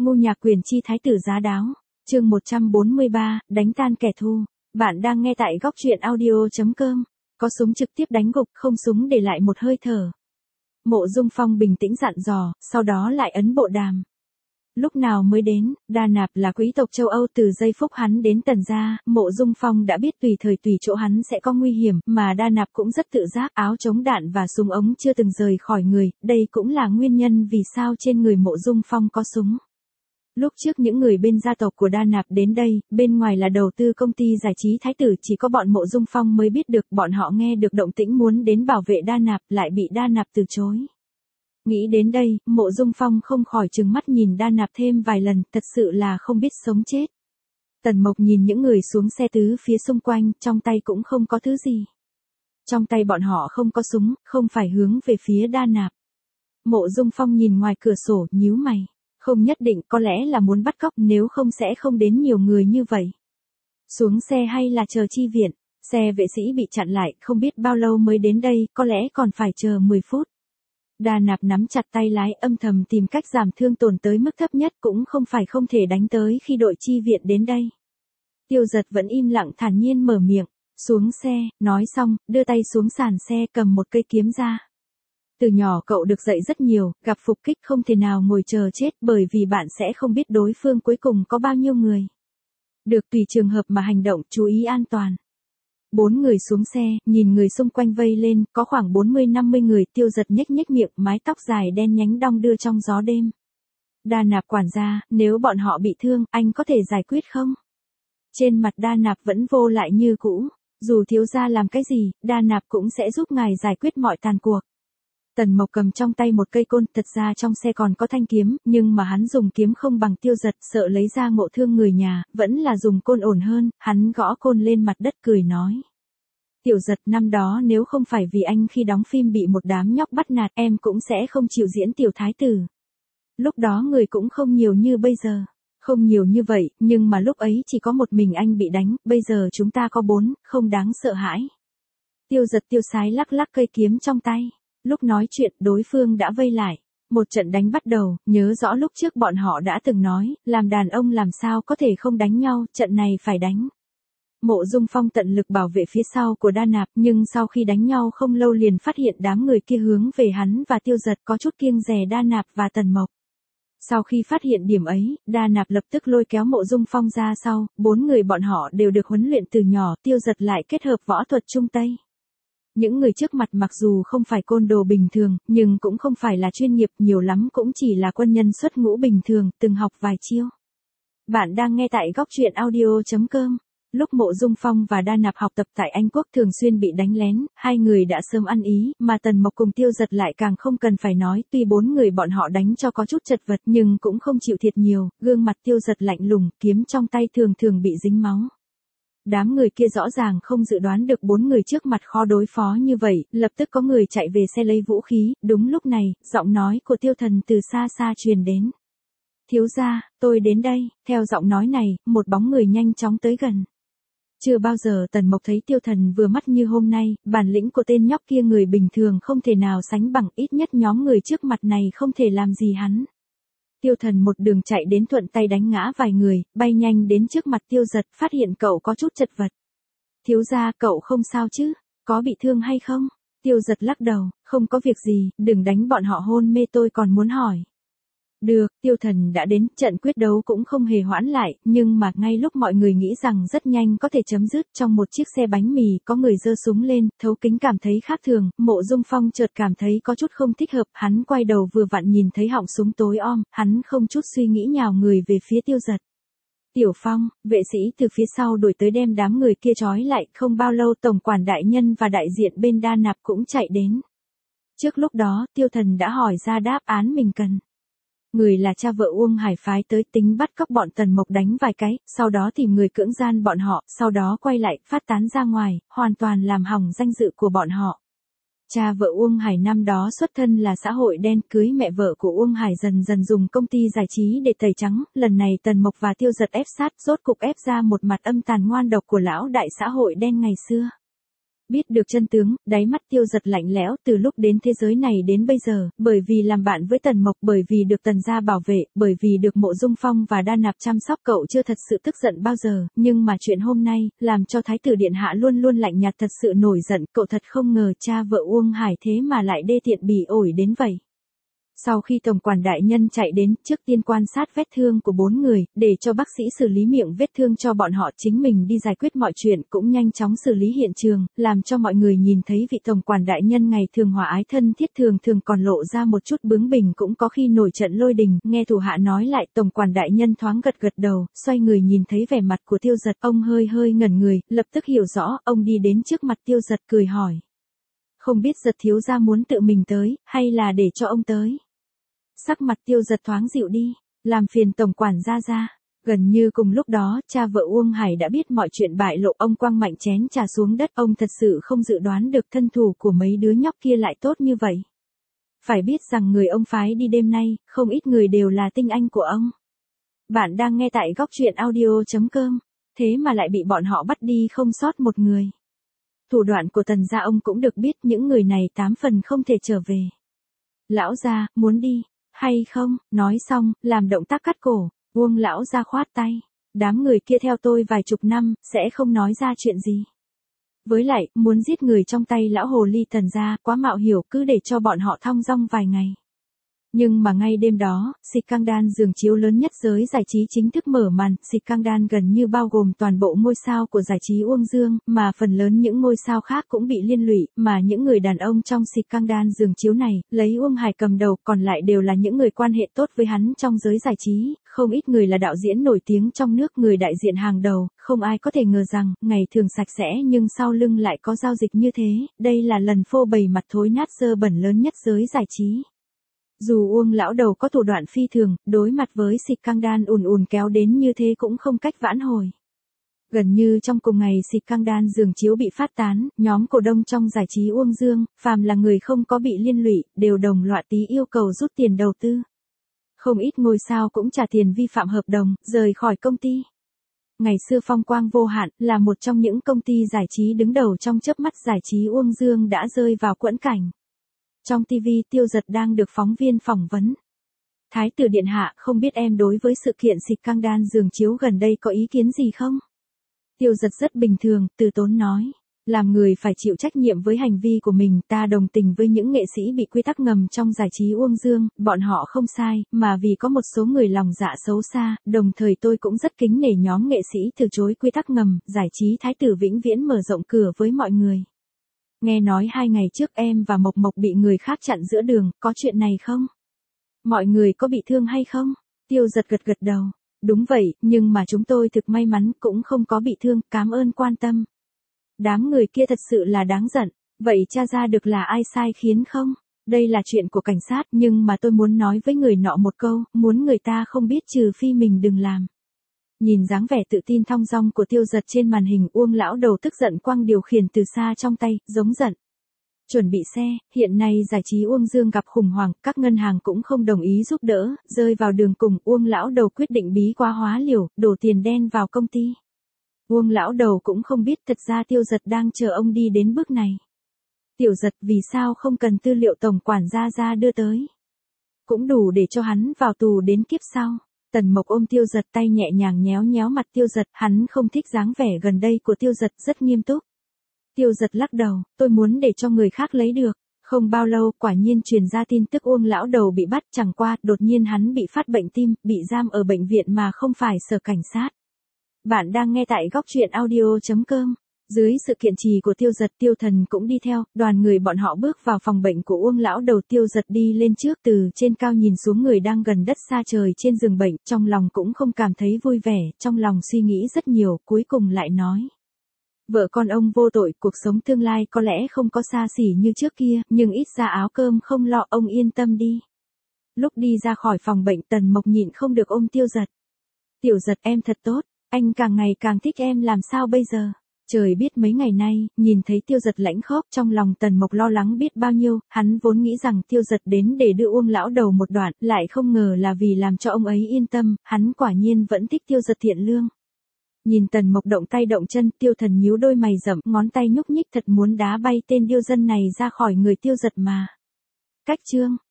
Ngô Nhạc Quyền chi thái tử giá đáo. Chương 143, đánh tan kẻ thù. Bạn đang nghe tại góc truyện audio.com. Có súng trực tiếp đánh gục, không súng để lại một hơi thở. Mộ Dung Phong bình tĩnh dặn dò, sau đó lại ấn bộ đàm. Lúc nào mới đến, Đa Nạp là quý tộc châu Âu, từ giây phút hắn đến Tần gia, Mộ Dung Phong đã biết tùy thời tùy chỗ hắn sẽ có nguy hiểm, mà Đa Nạp cũng rất tự giác, áo chống đạn và súng ống chưa từng rời khỏi người, đây cũng là nguyên nhân vì sao trên người Mộ Dung Phong có súng. Lúc trước những người bên gia tộc của Đa Nạp đến đây, bên ngoài là đầu tư công ty giải trí Thái tử, chỉ có bọn Mộ Dung Phong mới biết được, bọn họ nghe được động tĩnh muốn đến bảo vệ Đa Nạp, lại bị Đa Nạp từ chối. Nghĩ đến đây, Mộ Dung Phong không khỏi trừng mắt nhìn Đa Nạp thêm vài lần, thật sự là không biết sống chết. Tần Mộc nhìn những người xuống xe tứ phía xung quanh, trong tay cũng không có thứ gì. Trong tay bọn họ không có súng, không phải hướng về phía Đa Nạp. Mộ Dung Phong nhìn ngoài cửa sổ, nhíu mày. Không nhất định, có lẽ là muốn bắt cóc, nếu không sẽ không đến nhiều người như vậy. Xuống xe hay là chờ chi viện? Xe vệ sĩ bị chặn lại, không biết bao lâu mới đến đây, có lẽ còn phải chờ 10 phút. Đa Nạp nắm chặt tay lái, âm thầm tìm cách giảm thương tổn tới mức thấp nhất, cũng không phải không thể đánh tới khi đội chi viện đến đây. Tiêu Giật vẫn im lặng thản nhiên mở miệng, xuống xe, nói xong, đưa tay xuống sàn xe cầm một cây kiếm ra. Từ nhỏ cậu được dạy rất nhiều, gặp phục kích không thể nào ngồi chờ chết, bởi vì bạn sẽ không biết đối phương cuối cùng có bao nhiêu người. Được tùy trường hợp mà hành động, chú ý an toàn. 4 người xuống xe, nhìn người xung quanh vây lên, có khoảng 40-50 người, Tiêu Giật nhếch nhếch miệng, mái tóc dài đen nhánh đong đưa trong gió đêm. Đa Nạp quản gia, nếu bọn họ bị thương, anh có thể giải quyết không? Trên mặt Đa Nạp vẫn vô lại như cũ, dù thiếu gia làm cái gì, Đa Nạp cũng sẽ giúp ngài giải quyết mọi tàn cuộc. Tần Mộc cầm trong tay một cây côn, thật ra trong xe còn có thanh kiếm, nhưng mà hắn dùng kiếm không bằng Tiêu Giật, sợ lấy ra ngộ thương người nhà, vẫn là dùng côn ổn hơn, hắn gõ côn lên mặt đất cười nói. Tiểu Giật, năm đó nếu không phải vì anh khi đóng phim bị một đám nhóc bắt nạt, em cũng sẽ không chịu diễn tiểu thái tử. Lúc đó người cũng không nhiều như bây giờ. Không nhiều như vậy, nhưng mà lúc ấy chỉ có một mình anh bị đánh, bây giờ chúng ta có 4, không đáng sợ hãi. Tiêu Giật tiêu sái lắc lắc cây kiếm trong tay. Lúc nói chuyện, đối phương đã vây lại. Một trận đánh bắt đầu, nhớ rõ lúc trước bọn họ đã từng nói, làm đàn ông làm sao có thể không đánh nhau, trận này phải đánh. Mộ Dung Phong tận lực bảo vệ phía sau của Đa Nạp, nhưng sau khi đánh nhau không lâu liền phát hiện đám người kia hướng về hắn và Tiêu Giật, có chút kiêng dè Đa Nạp và Tần Mộc. Sau khi phát hiện điểm ấy, Đa Nạp lập tức lôi kéo Mộ Dung Phong ra sau, 4 người bọn họ đều được huấn luyện từ nhỏ, Tiêu Giật lại kết hợp võ thuật Trung Tây. Những người trước mặt mặc dù không phải côn đồ bình thường, nhưng cũng không phải là chuyên nghiệp, nhiều lắm cũng chỉ là quân nhân xuất ngũ bình thường, từng học vài chiêu. Bạn đang nghe tại góc truyện audio.com. Lúc Mộ Dung Phong và Đa Nạp học tập tại Anh Quốc thường xuyên bị đánh lén, hai người đã sớm ăn ý, mà Tần Mộc cùng Tiêu Giật lại càng không cần phải nói, tuy 4 người bọn họ đánh cho có chút chật vật nhưng cũng không chịu thiệt nhiều, gương mặt Tiêu Giật lạnh lùng, kiếm trong tay thường thường bị dính máu. Đám người kia rõ ràng không dự đoán được 4 người trước mặt khó đối phó như vậy, lập tức có người chạy về xe lấy vũ khí, đúng lúc này, giọng nói của Tiêu Thần từ xa xa truyền đến. Thiếu gia, tôi đến đây, theo giọng nói này, một bóng người nhanh chóng tới gần. Chưa bao giờ Tần Mộc thấy Tiêu Thần vừa mắt như hôm nay, bản lĩnh của tên nhóc kia người bình thường không thể nào sánh bằng, ít nhất nhóm người trước mặt này không thể làm gì hắn. Tiêu Thần một đường chạy đến thuận tay đánh ngã vài người, bay nhanh đến trước mặt Tiêu Giật, phát hiện cậu có chút chật vật. Thiếu gia, cậu không sao chứ? Có bị thương hay không? Tiêu Giật lắc đầu, không có việc gì, đừng đánh bọn họ hôn mê, tôi còn muốn hỏi. Được, Tiêu Thần đã đến, trận quyết đấu cũng không hề hoãn lại, nhưng mà ngay lúc mọi người nghĩ rằng rất nhanh có thể chấm dứt, trong một chiếc xe bánh mì có người giơ súng lên, thấu kính cảm thấy khác thường, Mộ Dung Phong chợt cảm thấy có chút không thích hợp, hắn quay đầu vừa vặn nhìn thấy họng súng tối om, hắn không chút suy nghĩ nhào người về phía Tiêu Giật. Tiểu Phong, vệ sĩ từ phía sau đuổi tới đem đám người kia trói lại, không bao lâu tổng quản đại nhân và đại diện bên Đa Nạp cũng chạy đến. Trước lúc đó, Tiêu Thần đã hỏi ra đáp án mình cần. Người là cha vợ Uông Hải phái tới, tính bắt cóc bọn Tần Mộc đánh vài cái, sau đó tìm người cưỡng gian bọn họ, sau đó quay lại, phát tán ra ngoài, hoàn toàn làm hỏng danh dự của bọn họ. Cha vợ Uông Hải năm đó xuất thân là xã hội đen, cưới mẹ vợ của Uông Hải dần dần dùng công ty giải trí để tẩy trắng, lần này Tần Mộc và Tiêu Giật ép sát, rốt cục ép ra một mặt âm tàn ngoan độc của lão đại xã hội đen ngày xưa. Biết được chân tướng, đáy mắt Tiêu Giật lạnh lẽo, từ lúc đến thế giới này đến bây giờ, bởi vì làm bạn với Tần Mộc, bởi vì được Tần gia bảo vệ, bởi vì được Mộ Dung Phong và Đa Nạp chăm sóc, cậu chưa thật sự tức giận bao giờ, nhưng mà chuyện hôm nay, làm cho Thái tử điện hạ luôn luôn lạnh nhạt thật sự nổi giận, cậu thật không ngờ cha vợ Uông Hải thế mà lại đê tiện bỉ ổi đến vậy. Sau khi tổng quản đại nhân chạy đến, trước tiên quan sát vết thương của 4 người, để cho bác sĩ xử lý miệng vết thương cho bọn họ, chính mình đi giải quyết mọi chuyện, cũng nhanh chóng xử lý hiện trường, làm cho mọi người nhìn thấy vị tổng quản đại nhân ngày thường hòa ái thân thiết, thường thường còn lộ ra một chút bướng bỉnh, cũng có khi nổi trận lôi đình. Nghe thủ hạ nói lại, tổng quản đại nhân thoáng gật gật đầu, xoay người nhìn thấy vẻ mặt của Tiêu Giật, ông hơi hơi ngẩn người, lập tức hiểu rõ, ông đi đến trước mặt Tiêu Giật cười hỏi. Không biết Giật thiếu gia muốn tự mình tới, hay là để cho ông tới? Sắc mặt Tiêu Giật thoáng dịu đi, làm phiền tổng quản gia. Gần như cùng lúc đó, cha vợ Uông Hải đã biết mọi chuyện bại lộ, ông quăng mạnh chén trà xuống đất, ông thật sự không dự đoán được thân thủ của mấy đứa nhóc kia lại tốt như vậy. Phải biết rằng người ông phái đi đêm nay, không ít người đều là tinh anh của ông. Bạn đang nghe tại góc truyện audio.com, thế mà lại bị bọn họ bắt đi không sót một người. Thủ đoạn của Tần gia ông cũng được biết, những người này 8 phần không thể trở về. Lão gia, muốn đi hay không? Nói xong, làm động tác cắt cổ, Uông lão gia khoát tay. Đám người kia theo tôi vài chục năm, sẽ không nói ra chuyện gì. Với lại, muốn giết người trong tay lão hồ ly Tần gia, quá mạo hiểm, cứ để cho bọn họ thong dong vài ngày. Nhưng mà ngay đêm đó, Scandal giường chiếu lớn nhất giới giải trí chính thức mở màn. Scandal gần như bao gồm toàn bộ ngôi sao của giải trí Uông Dương, mà phần lớn những ngôi sao khác cũng bị liên lụy, mà những người đàn ông trong Scandal giường chiếu này, lấy Uông Hải cầm đầu, còn lại đều là những người quan hệ tốt với hắn trong giới giải trí, không ít người là đạo diễn nổi tiếng trong nước, người đại diện hàng đầu, không ai có thể ngờ rằng, ngày thường sạch sẽ nhưng sau lưng lại có giao dịch như thế, đây là lần phô bày mặt thối nát dơ bẩn lớn nhất giới giải trí. Dù Uông lão đầu có thủ đoạn phi thường, đối mặt với Scandal ùn kéo đến như thế cũng không cách vãn hồi. Gần như trong cùng ngày Scandal giường chiếu bị phát tán, nhóm cổ đông trong giải trí Uông Dương, phàm là người không có bị liên lụy, đều đồng loạt tí yêu cầu rút tiền đầu tư. Không ít ngôi sao cũng trả tiền vi phạm hợp đồng, rời khỏi công ty. Ngày xưa phong quang vô hạn, là một trong những công ty giải trí đứng đầu trong chớp mắt giải trí Uông Dương đã rơi vào quẫn cảnh. Trong TV, Tiêu Giật đang được phóng viên phỏng vấn. Thái tử điện hạ, không biết em đối với sự kiện Scandal giường chiếu gần đây có ý kiến gì không? Tiêu Giật rất bình thường, từ tốn nói. Làm người phải chịu trách nhiệm với hành vi của mình, ta đồng tình với những nghệ sĩ bị quy tắc ngầm trong giải trí Uông Dương, bọn họ không sai, mà vì có một số người lòng dạ xấu xa, đồng thời tôi cũng rất kính nể nhóm nghệ sĩ từ chối quy tắc ngầm, giải trí Thái tử vĩnh viễn mở rộng cửa với mọi người. Nghe nói 2 ngày trước em và Mộc Mộc bị người khác chặn giữa đường, có chuyện này không? Mọi người có bị thương hay không? Tiêu Giật gật gật đầu. Đúng vậy, nhưng mà chúng tôi thực may mắn, cũng không có bị thương, cảm ơn quan tâm. Đám người kia thật sự là đáng giận, vậy tra ra được là ai sai khiến không? Đây là chuyện của cảnh sát, nhưng mà tôi muốn nói với người nọ một câu, muốn người ta không biết trừ phi mình đừng làm. Nhìn dáng vẻ tự tin thong dong của Tiêu Giật trên màn hình, Uông lão đầu tức giận quăng điều khiển từ xa trong tay, giống giận. Chuẩn bị xe, hiện nay giải trí Uông Dương gặp khủng hoảng, các ngân hàng cũng không đồng ý giúp đỡ, rơi vào đường cùng, Uông lão đầu quyết định bí quá hóa liều, đổ tiền đen vào công ty. Uông lão đầu cũng không biết thật ra Tiêu Giật đang chờ ông đi đến bước này. Tiểu Giật, vì sao không cần tư liệu tổng quản gia đưa tới? Cũng đủ để cho hắn vào tù đến kiếp sau. Tần Mộc ôm Tiêu Giật, tay nhẹ nhàng nhéo nhéo mặt Tiêu Giật, hắn không thích dáng vẻ gần đây của Tiêu Giật, rất nghiêm túc. Tiêu Giật lắc đầu, tôi muốn để cho người khác lấy được. Không bao lâu, quả nhiên truyền ra tin tức Uông lão đầu bị bắt, chẳng qua, đột nhiên hắn bị phát bệnh tim, bị giam ở bệnh viện mà không phải sở cảnh sát. Bạn đang nghe tại góc truyện audio.com. Dưới sự kiên trì của Tiêu Giật, Tiêu Thần cũng đi theo, đoàn người bọn họ bước vào phòng bệnh của Uông lão đầu. Tiêu Giật đi lên trước, từ trên cao nhìn xuống người đang gần đất xa trời trên giường bệnh, trong lòng cũng không cảm thấy vui vẻ, trong lòng suy nghĩ rất nhiều, cuối cùng lại nói. Vợ con ông vô tội, cuộc sống tương lai có lẽ không có xa xỉ như trước kia, nhưng ít ra áo cơm không lo, ông yên tâm đi. Lúc đi ra khỏi phòng bệnh, Tần Mộc nhịn không được ôm Tiêu Giật. Tiểu Giật, em thật tốt, anh càng ngày càng thích em, làm sao bây giờ? Trời biết mấy ngày nay, nhìn thấy Tiêu Giật lãnh khốc, trong lòng Tần Mộc lo lắng biết bao nhiêu, hắn vốn nghĩ rằng Tiêu Giật đến để đưa Uông lão đầu một đoạn, lại không ngờ là vì làm cho ông ấy yên tâm, hắn quả nhiên vẫn thích Tiêu Giật thiện lương. Nhìn Tần Mộc động tay động chân, Tiêu Thần nhíu đôi mày rậm, ngón tay nhúc nhích thật muốn đá bay tên điêu dân này ra khỏi người Tiêu Giật mà. Cách chương